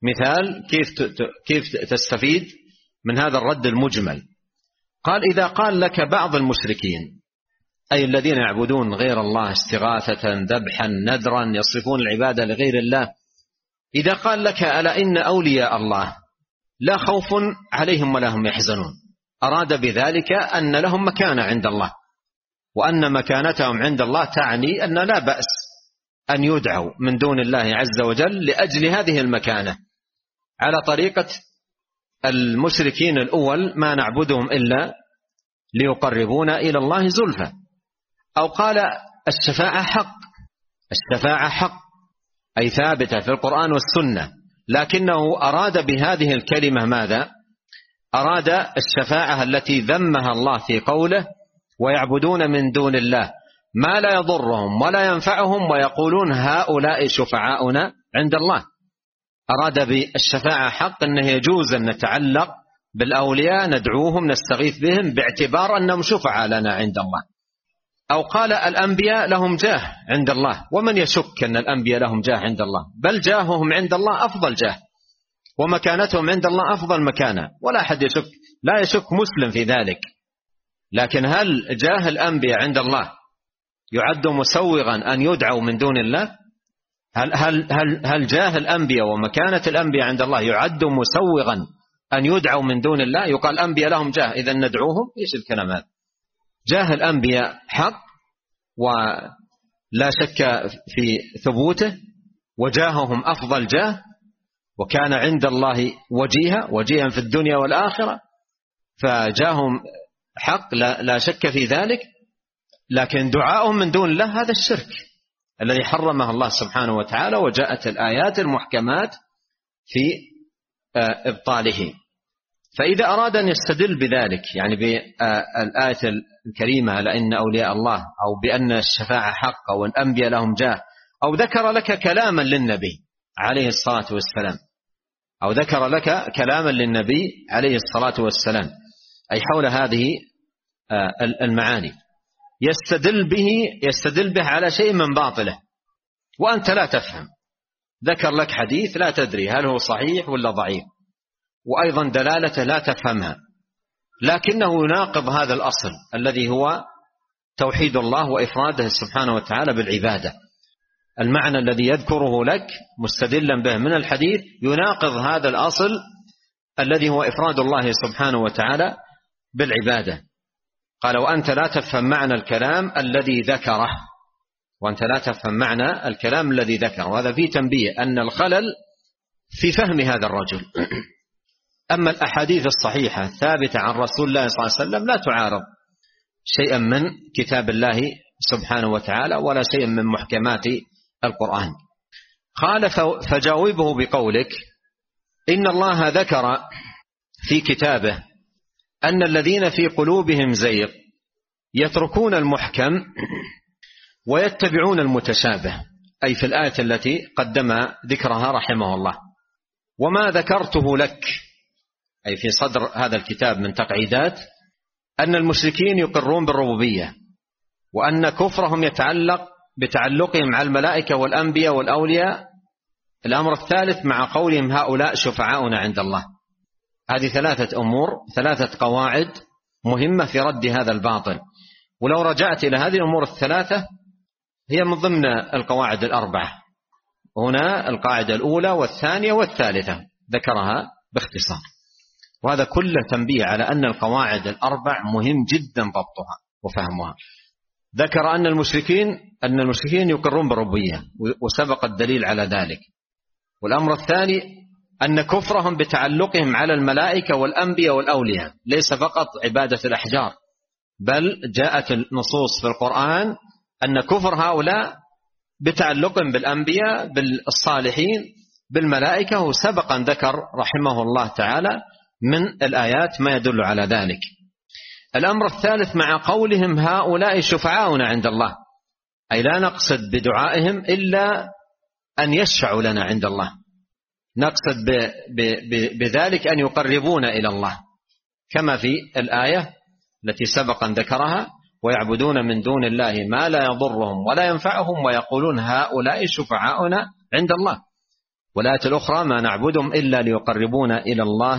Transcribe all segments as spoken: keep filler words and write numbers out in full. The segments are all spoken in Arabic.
مثال كيف كيف تستفيد من هذا الرد المجمل. قال: إذا قال لك بعض المشركين، أي الذين يعبدون غير الله استغاثة ذبحا نذرا يصرفون العبادة لغير الله، إذا قال لك: ألا إن أولياء الله لا خوف عليهم ولا هم يحزنون، أراد بذلك أن لهم مكانة عند الله، وأن مكانتهم عند الله تعني أن لا بأس أن يدعوا من دون الله عز وجل لأجل هذه المكانة، على طريقة المشركين الأول: ما نعبدهم إلا ليقربونا إلى الله زلفى. أو قال: الشفاعة حق، الشفاعة حق أي ثابتة في القرآن والسنة، لكنه أراد بهذه الكلمة ماذا؟ أراد الشفاعة التي ذمها الله في قوله: ويعبدون من دون الله ما لا يضرهم ولا ينفعهم ويقولون هؤلاء شفعاؤنا عند الله. أراد بالشفاعة حق أنه يجوز أن نتعلق بالأولياء، ندعوهم نستغيث بهم باعتبار أنهم شفعاء لنا عند الله. أو قال: الأنبياء لهم جاه عند الله، ومن يشك أن الأنبياء لهم جاه عند الله؟ بل جاههم عند الله أفضل جاه، ومكانتهم عند الله أفضل مكانة، ولا أحد يشك، لا يشك مسلم في ذلك. لكن هل جاه الأنبياء عند الله يعد مسوغا أن يدعوا من دون الله؟ هل, هل, هل, هل جاه الأنبياء ومكانة الأنبياء عند الله يعد مسوغا أن يدعوا من دون الله؟ يقال الأنبياء لهم جاه إذا ندعوهم؟ إيش الكلام هذا؟ جاه الأنبياء حق ولا شك في ثبوته، وجاههم أفضل جاه، وكان عند الله وجيها وجيها في الدنيا والآخرة، فجاههم حق لا, لا شك في ذلك. لكن دعاؤهم من دون الله هذا الشرك الذي حرمه الله سبحانه وتعالى، وجاءت الآيات المحكمات في إبطاله. فإذا أراد أن يستدل بذلك، يعني بالآية الكريمة لأن أولياء الله، أو بأن الشفاعة حق، أو الأنبياء لهم جاه، أو ذكر لك كلاما للنبي عليه الصلاة والسلام، أو ذكر لك كلاما للنبي عليه الصلاة والسلام أي حول هذه المعاني، يستدل به يستدل به على شيء من باطله وأنت لا تفهم. ذكر لك حديث لا تدري هل هو صحيح ولا ضعيف، وأيضا دلالته لا تفهمها، لكنه يناقض هذا الأصل الذي هو توحيد الله وإفراده سبحانه وتعالى بالعبادة. المعنى الذي يذكره لك مستدلا به من الحديث يناقض هذا الأصل الذي هو إفراد الله سبحانه وتعالى بالعبادة. قال: وأنت لا تفهم معنى الكلام الذي ذكره، وأنت لا تفهم معنى الكلام الذي ذكره. وهذا فيه تنبيه أن الخلل في فهم هذا الرجل. أما الأحاديث الصحيحة الثابتة عن رسول الله صلى الله عليه وسلم لا تعارض شيئا من كتاب الله سبحانه وتعالى ولا شيئا من محكمات القرآن. قال: فجاوبه بقولك: إن الله ذكر في كتابه أن الذين في قلوبهم زيغ يتركون المحكم ويتبعون المتشابه، أي في الآية التي قدم ذكرها رحمه الله. وما ذكرته لك، أي في صدر هذا الكتاب من تقعيدات، أن المشركين يقرون بالربوبية، وأن كفرهم يتعلق بتعلقهم مع الملائكة والأنبياء والأولياء. الأمر الثالث مع قولهم هؤلاء شفعاؤنا عند الله. هذه ثلاثة أمور، ثلاثة قواعد مهمة في رد هذا الباطل. ولو رجعت إلى هذه الأمور الثلاثة هي من ضمن القواعد الأربعة. هنا القاعدة الأولى والثانية والثالثة ذكرها باختصار، وهذا كله تنبيه على أن القواعد الأربع مهم جدا ضبطها وفهمها. ذكر أن المشركين أن المشركين يقرون بالربوبية وسبق الدليل على ذلك. والأمر الثاني أن كفرهم بتعلقهم على الملائكة والأنبياء والأولياء ليس فقط عبادة الأحجار، بل جاءت النصوص في القرآن أن كفر هؤلاء بتعلقهم بالأنبياء بالصالحين بالملائكة، وسبق أن ذكر رحمه الله تعالى من الآيات ما يدل على ذلك. الأمر الثالث مع قولهم هؤلاء شفعاؤنا عند الله، أي لا نقصد بدعائهم إلا أن يشفعوا لنا عند الله، نقصد ب ب ب بذلك أن يقربونا إلى الله، كما في الآية التي سبق أن ذكرها: ويعبدون من دون الله ما لا يضرهم ولا ينفعهم ويقولون هؤلاء شفعاؤنا عند الله. والآية الأخرى ما نعبدهم إلا ليقربونا إلى الله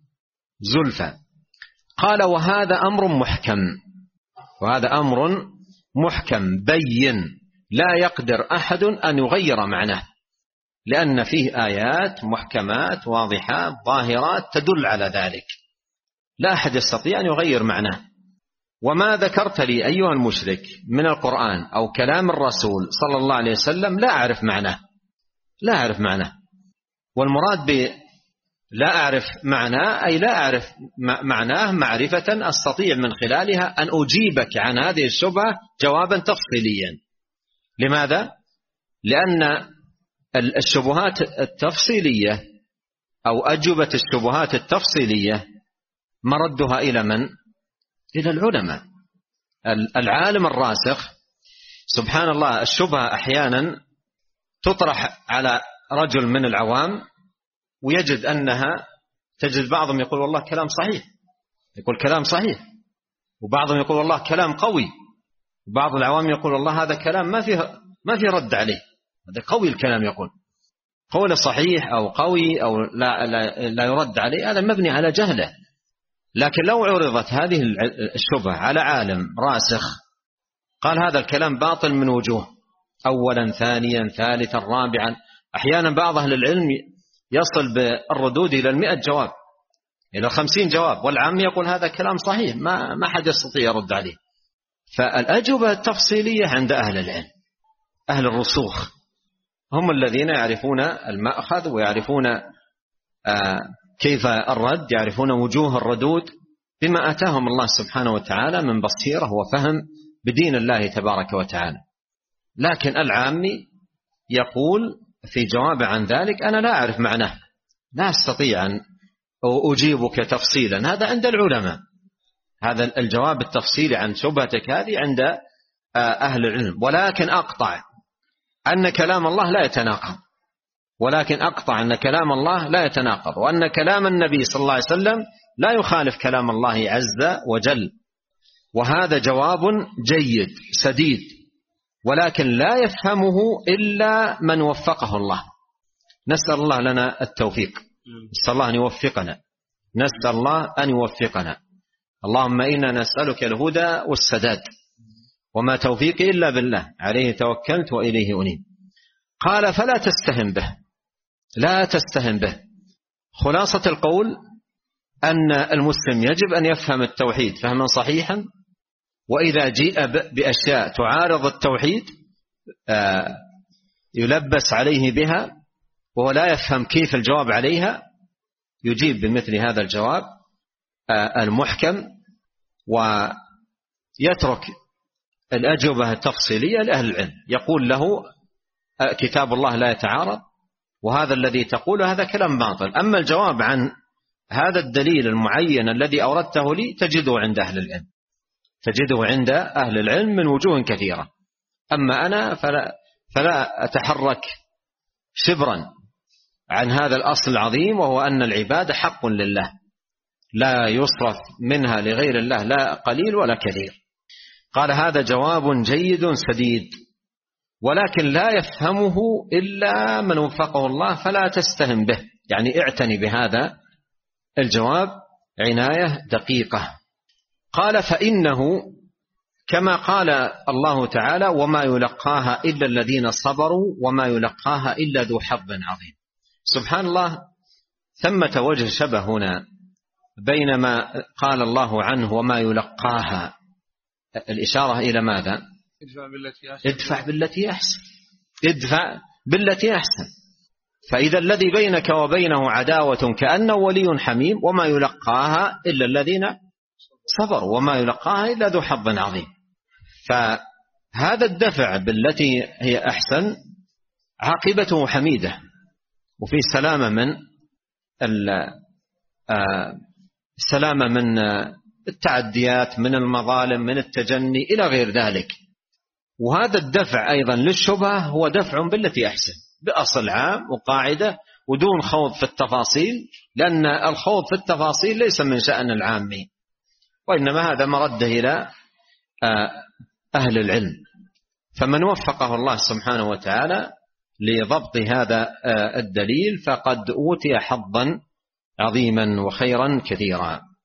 زلفى. قال وهذا أمر محكم، وهذا أمر محكم بين لا يقدر أحد أن يغير معناه، لأن فيه آيات محكمات واضحات ظاهرات تدل على ذلك، لا أحد يستطيع أن يغير معناه. وما ذكرت لي أيها المشرك من القرآن أو كلام الرسول صلى الله عليه وسلم لا أعرف معناه، لا أعرف معناه. والمراد ب لا أعرف معناه أي لا أعرف معناه معرفة أستطيع من خلالها أن أجيبك عن هذه الشبهة جوابا تفصيليا. لماذا؟ لأن الشبهات التفصيلية أو أجوبة الشبهات التفصيلية مردها إلى من؟ إلى العلماء. العالم الراسخ سبحان الله، الشبهة أحيانا تطرح على رجل من العوام ويجد أنها تجد بعضهم يقول والله كلام صحيح، يقول كلام صحيح، وبعضهم يقول والله كلام قوي، وبعض العوام يقول والله هذا كلام ما فيه ما فيه رد عليه، هذا قوي الكلام، يقول قول صحيح أو قوي أو لا, لا, لا يرد عليه، هذا مبني على جهله. لكن لو عرضت هذه الشبهة على عالم راسخ قال هذا الكلام باطل من وجوه، أولا ثانيا ثالثا رابعا، أحيانا بعض أهل العلم يصل بالردود إلى المئة جواب، إلى خمسين جواب، والعام يقول هذا كلام صحيح، ما ما حد يستطيع يرد عليه. فالأجوبة التفصيلية عند أهل العلم، أهل الرسوخ، هم الذين يعرفون المأخذ ويعرفون آه كيف الرد، يعرفون وجوه الردود بما آتاهم الله سبحانه وتعالى من بصيرة وفهم بدين الله تبارك وتعالى. لكن العامي يقول في جواب عن ذلك أنا لا أعرف معناه، لا أستطيع أن أجيبك تفصيلا، هذا عند العلماء، هذا الجواب التفصيلي عن شبهتك هذه عند أهل العلم. ولكن أقطع أن كلام الله لا يتناقض، ولكن أقطع أن كلام الله لا يتناقض، وأن كلام النبي صلى الله عليه وسلم لا يخالف كلام الله عز وجل. وهذا جواب جيد سديد، ولكن لا يفهمه إلا من وفقه الله. نسأل الله لنا التوفيق، نسأل الله أن يوفقنا، نسأل الله أن يوفقنا. اللهم إنا نسألك الهدى والسداد، وما توفيقي إلا بالله، عليه توكلت وإليه أنيب. قال فلا تستهن به، لا تستهن به. خلاصة القول أن المسلم يجب أن يفهم التوحيد فهما صحيحا، وإذا جيء بأشياء تعارض التوحيد يلبس عليه بها وهو لا يفهم كيف الجواب عليها، يجيب بمثل هذا الجواب المحكم، ويترك الأجوبة التفصيلية لأهل العلم. يقول له كتاب الله لا يتعارض، وهذا الذي تقوله هذا كلام باطل. أما الجواب عن هذا الدليل المعين الذي أوردته لي تجده عند أهل العلم، تجده عند أهل العلم من وجوه كثيرة. أما أنا فلا, فلا أتحرك شبرا عن هذا الأصل العظيم، وهو أن العبادة حق لله، لا يصرف منها لغير الله لا قليل ولا كثير. قال هذا جواب جيد سديد، ولكن لا يفهمه إلا من وفقه الله، فلا تستهن به، يعني اعتني بهذا الجواب عناية دقيقة. قال فإنه كما قال الله تعالى وما يلقاها إلا الذين صبروا وما يلقاها إلا ذو حظ عظيم. سبحان الله، ثمة وجه شبه هنا بين ما قال الله عنه وما يلقاها، الإشارة إلى ماذا؟ ادفع بالتي أحسن، ادفع بالتي أحسن، ادفع بالتي أحسن. فإذا الذي بينك وبينه عداوة كأنه ولي حميم، وما يلقاها إلا الذين صبروا وما يلقاها إلا ذو حظ عظيم. فهذا الدفع بالتي هي أحسن عاقبته حميدة، وفي سلامة من السلامة من التعديات، من المظالم، من التجني إلى غير ذلك. وهذا الدفع أيضا للشبهة هو دفع بالتي أحسن، بأصل عام وقاعدة ودون خوض في التفاصيل، لأن الخوض في التفاصيل ليس من شأن العامي، وإنما هذا مرده إلى أهل العلم. فمن وفقه الله سبحانه وتعالى لضبط هذا الدليل فقد أوتي حظا عظيما وخيرا كثيرا.